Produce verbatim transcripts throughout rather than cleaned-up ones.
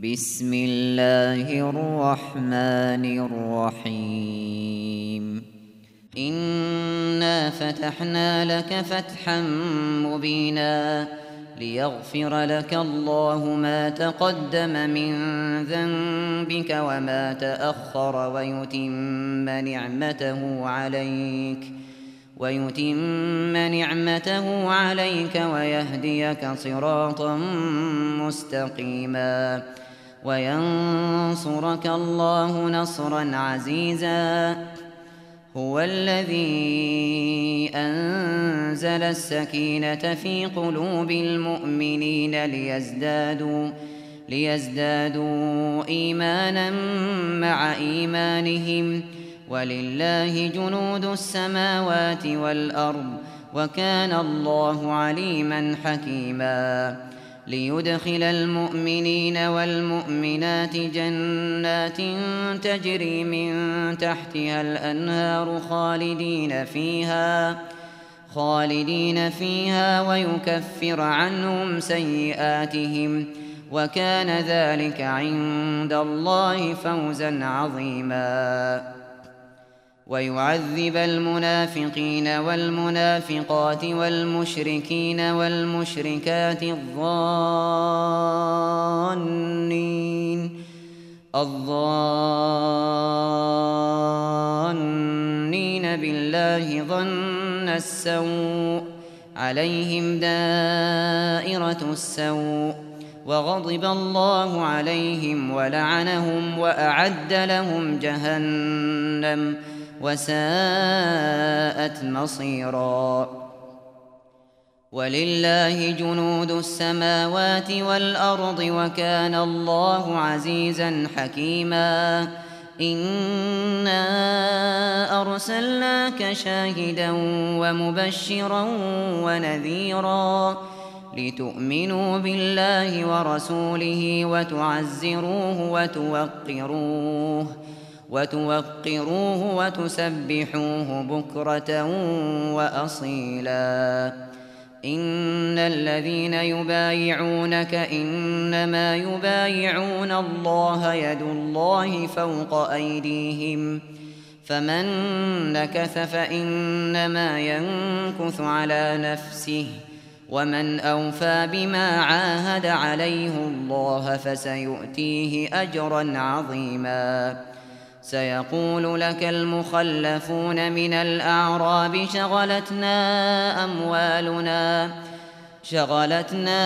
بسم الله الرحمن الرحيم إنا فتحنا لك فتحا مبينا ليغفر لك الله ما تقدم من ذنبك وما تأخر ويتم نعمته عليك ويتم نعمته عليك ويهديك صراطا مستقيما وينصرك الله نصرا عزيزا هو الذي أنزل السكينة في قلوب المؤمنين ليزدادوا ليزدادوا إيمانا مع إيمانهم ولله جنود السماوات والأرض وكان الله عليما حكيما ليدخل المؤمنين والمؤمنات جنات تجري من تحتها الأنهار خالدين فيها خالدين فيها ويكفر عنهم سيئاتهم وكان ذلك عند الله فوزا عظيما ويعذب المنافقين والمنافقات والمشركين والمشركات الظانين الظانين بالله ظن السوء عليهم دائرة السوء وغضب الله عليهم ولعنهم وأعد لهم جهنم وساءت مصيرا ولله جنود السماوات والأرض وكان الله عزيزا حكيما إنا أرسلناك شاهدا ومبشرا ونذيرا لتؤمنوا بالله ورسوله وتعزروه وتوقروه وتوقروه وتسبحوه بكرة وأصيلا إن الذين يبايعونك إنما يبايعون الله يد الله فوق أيديهم فمن نكث فإنما ينكث على نفسه ومن أوفى بما عاهد عليه الله فسيؤتيه أجرا عظيما سيقول لك المخلفون من الأعراب شغلتنا أموالنا شغلتنا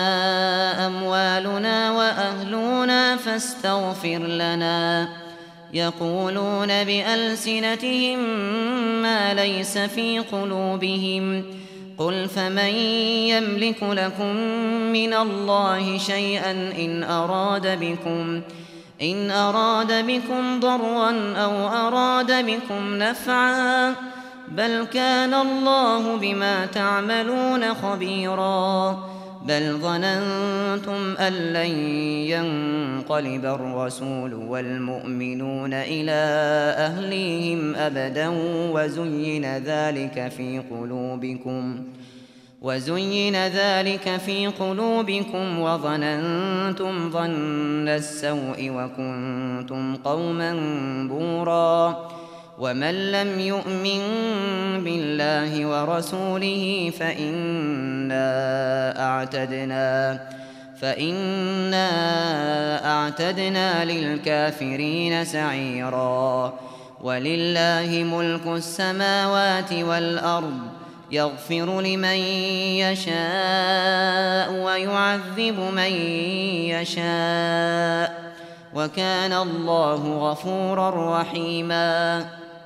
أموالنا وأهلنا فاستغفر لنا يقولون بألسنتهم ما ليس في قلوبهم قل فمن يملك لكم من الله شيئا إن أراد بكم إن أراد بكم ضرا أو أراد بكم نفعا بل كان الله بما تعملون خبيرا بل ظننتم أن لن ينقلب الرسول والمؤمنون إلى أهليهم أبدا وزين ذلك في قلوبكم وزين ذلك في قلوبكم وظننتم ظن السوء وكنتم قوما بورا ومن لم يؤمن بالله ورسوله فإنا أعتدنا فإنا أعتدنا للكافرين سعيرا ولله ملك السماوات والأرض يغفر لمن يشاء ويعذب من يشاء وكان الله غفورا رحيما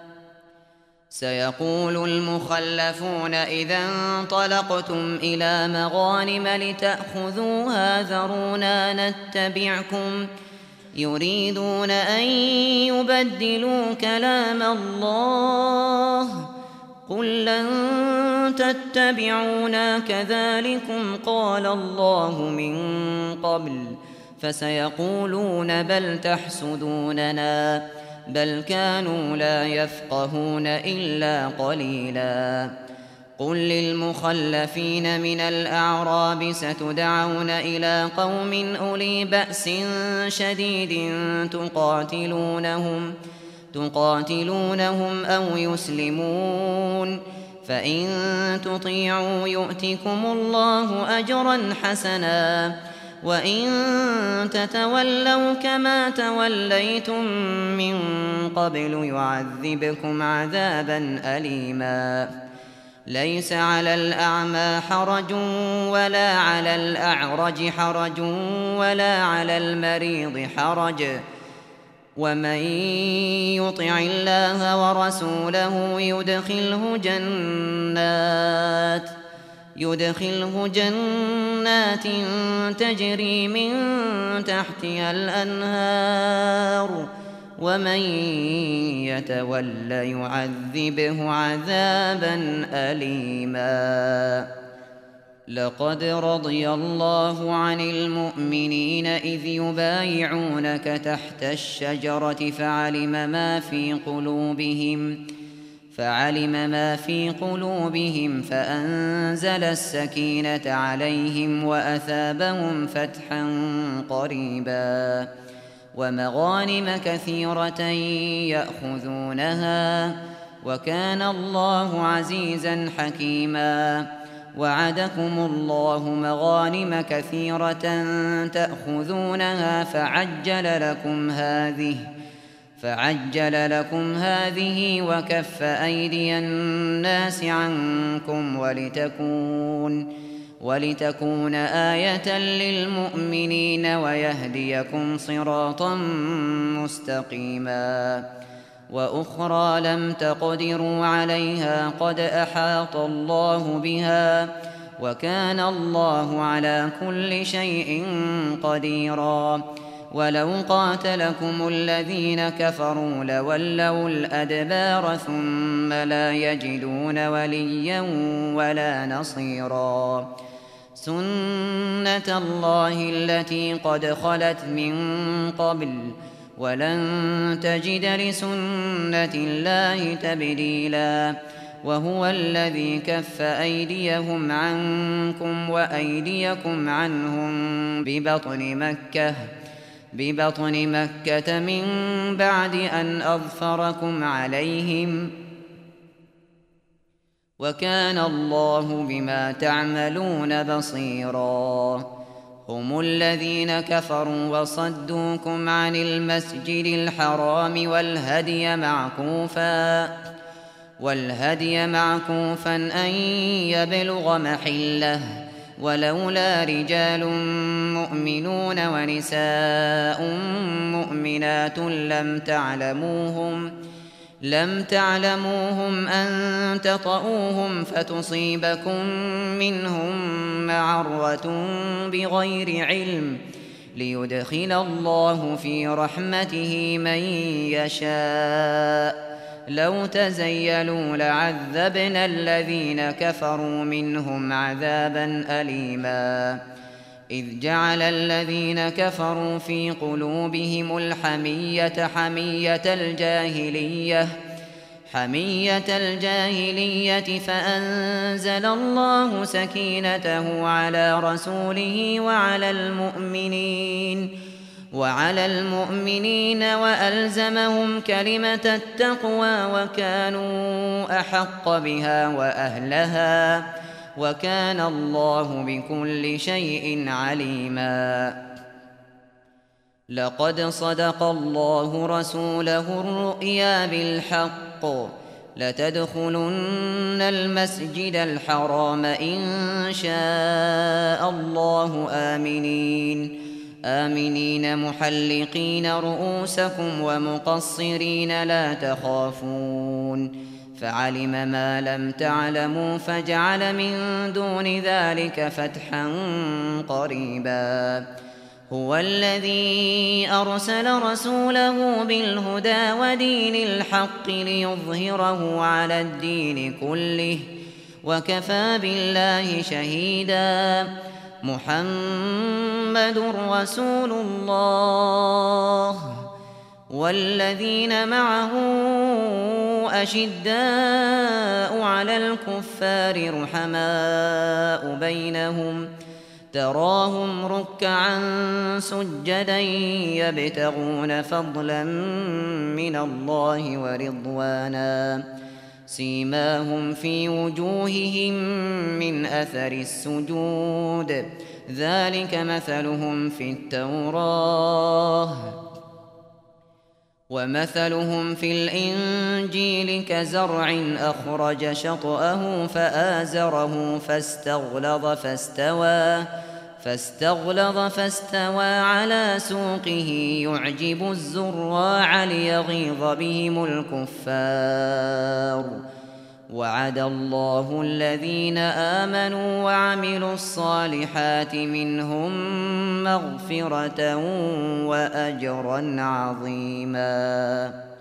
سيقول المخلفون إذا انطلقتم إلى مغانم لتأخذوها ذرونا نتبعكم يريدون أن يبدلوا كلام الله قل لن تتبعونا كذلكم قال الله من قبل فسيقولون بل تحسدوننا بل كانوا لا يفقهون إلا قليلا قل للمخلفين من الأعراب ستدعون إلى قوم أولي بأس شديد تقاتلونهم تقاتلونهم أو يسلمون فإن تطيعوا يؤتكم الله أجرا حسنا وإن تتولوا كما توليتم من قبل يعذبكم عذابا أليما ليس على الأعمى حرج ولا على الأعرج حرج ولا على المريض حرج ومن يطع الله ورسوله يدخله جنات يدخله جنات تجري من تحتها الأنهار ومن يتول يعذبه عذابا أليما لقد رضي الله عن المؤمنين إذ يبايعونك تحت الشجرة فعلم ما في قلوبهم فعلم ما في قلوبهم فأنزل السكينة عليهم وأثابهم فتحا قريبا ومغانم كثيرة يأخذونها وكان الله عزيزا حكيما وعدكم الله مغانم كثيرة تأخذونها فعجل لكم هذه فعجل لكم هذه وكف أيدي الناس عنكم ولتكون ولتكون آية للمؤمنين ويهديكم صراطا مستقيما وأخرى لم تقدروا عليها قد أحاط الله بها وكان الله على كل شيء قديرا ولو قاتلكم الذين كفروا لولوا الأدبار ثم لا يجدون وليا ولا نصيرا سنة الله التي قد خلت من قبل ولن تجد لسنة الله تبديلا وهو الذي كف أيديهم عنكم وأيديكم عنهم ببطن مكة ببطن مكة من بعد أن أظفركم عليهم وكان الله بما تعملون بصيرا هم الذين كفروا وصدوكم عن المسجد الحرام والهدي معكوفا والهدي معكوفا أن يبلغ محله ولولا رجال مؤمنون ونساء مؤمنات لم تعلموهم لم تعلموهم أن تطؤوهم فتصيبكم منهم معرة بغير علم ليدخل الله في رحمته من يشاء لو تزيلوا لعذبنا الذين كفروا منهم عذابا أليما إذ جعل الذين كفروا في قلوبهم الحمية حمية الجاهلية حمية الجاهلية فأنزل الله سكينته على رسوله وعلى المؤمنين وعلى المؤمنين وألزمهم كلمة التقوى وكانوا أحق بها وأهلها وكان الله بكل شيء عليما لقد صدق الله رسوله الرؤيا بالحق لتدخلن المسجد الحرام إن شاء الله آمنين آمنين محلقين رؤوسكم ومقصرين لا تخافون فعلم ما لم تعلموا فجعل من دون ذلك فتحا قريبا هو الذي أرسل رسوله بالهدى ودين الحق ليظهره على الدين كله وكفى بالله شهيدا محمد رسول الله والذين معه أشداء على الكفار رحماء بينهم تراهم ركعا سجدا يبتغون فضلا من الله ورضوانا سيماهم في وجوههم من أثر السجود ذلك مثلهم في التوراة ومثلهم في الإنجيل كزرع أخرج شطأه فآزره فاستغلظ فاستوى فاستغلظ فاستوى على سوقه يعجب الزراع ليغيظ بهم الكفار وعد الله الذين آمنوا وعملوا الصالحات منهم مغفرة وأجرا عظيما.